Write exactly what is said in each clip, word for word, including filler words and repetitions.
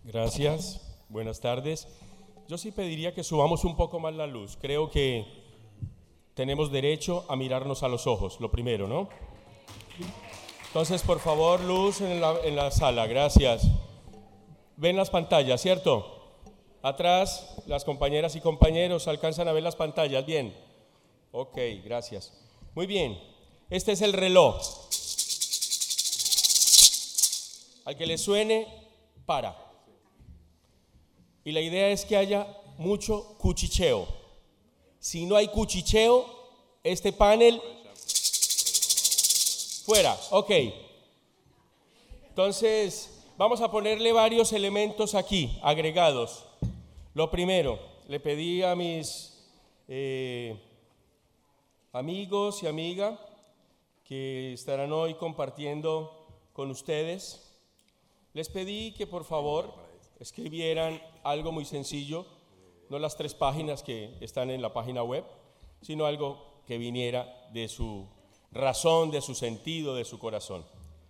Gracias, buenas tardes. Yo sí pediría que subamos un poco más la luz. Creo que tenemos derecho a mirarnos a los ojos, lo primero, ¿no? Entonces, por favor, luz en la, en la sala, gracias. Ven las pantallas, ¿cierto? Atrás, las compañeras y compañeros alcanzan a ver las pantallas, bien. Ok, gracias. Muy bien, este es el reloj. Al que le suene, para. Y la idea es que haya mucho cuchicheo. Si no hay cuchicheo, este panel fuera. Ok. Entonces, vamos a ponerle varios elementos aquí, agregados. Lo primero, le pedí a mis eh, amigos y amigas que estarán hoy compartiendo con ustedes, les pedí que por favor escribieran algo muy sencillo, no las tres páginas que están en la página web, sino algo que viniera de su razón, de su sentido, de su corazón.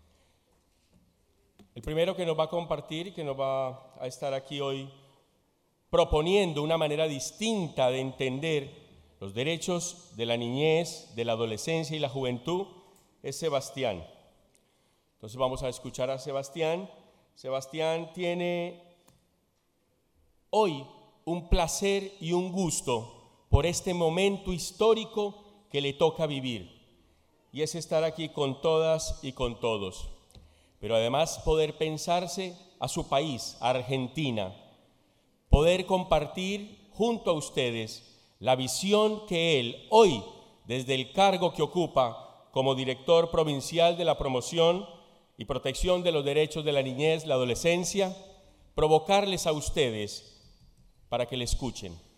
El primero que nos va a compartir y que nos va a estar aquí hoy proponiendo una manera distinta de entender los derechos de la niñez, de la adolescencia y la juventud es Sebastián. Entonces vamos a escuchar a Sebastián. Sebastián tiene hoy un placer y un gusto por este momento histórico que le toca vivir, y es estar aquí con todas y con todos, pero además poder pensarse a su país, a Argentina, poder compartir junto a ustedes la visión que él hoy, desde el cargo que ocupa como director provincial de la promoción y protección de los derechos de la niñez, la adolescencia, provocarles a ustedes para que le escuchen.